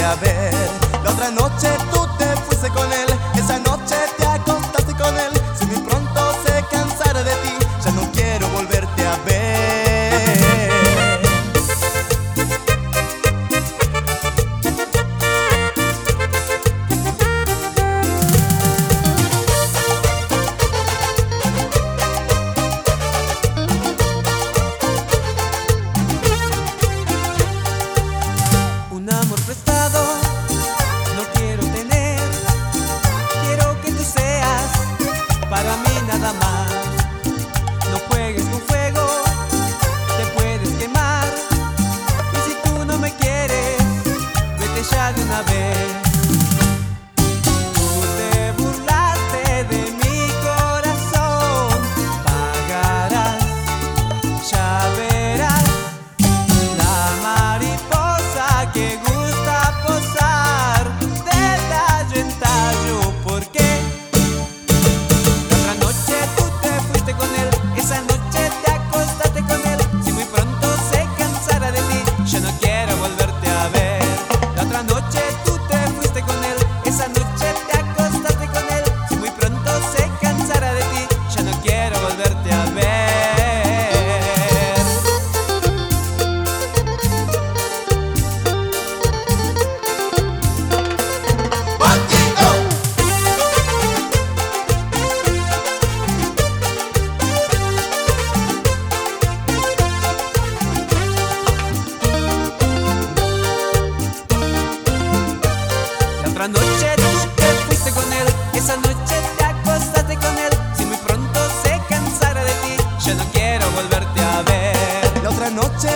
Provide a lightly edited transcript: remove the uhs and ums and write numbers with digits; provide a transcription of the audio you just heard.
a ver. La otra noche tú te fuiste con él, esa noche te acostaste con él. Si muy pronto se cansara de ti, ya no quiero volverte a ver. Un amor prestado no quiero tener, quiero que tú seas para mí nada más. No juegues con fuego, te puedes quemar, y si tú no me quieres, vete ya de una vez. Tú te burlaste de mi corazón, pagarás, ya verás. La mariposa que gusta posar de tallo en tallo, ¿por qué? La otra noche tú te fuiste con él, esa noche te acostaste con él. Si muy pronto se cansara de ti, yo no quiero volverte a ver. La otra noche tú te fuiste con él, esa noche te acostaste con él. Si muy pronto se cansara de ti, yo no quiero volverte a ver. La otra noche tú te fuiste con él, esa noche te acostaste con él. Si muy pronto se cansara de ti, yo no quiero volverte a ver. La otra noche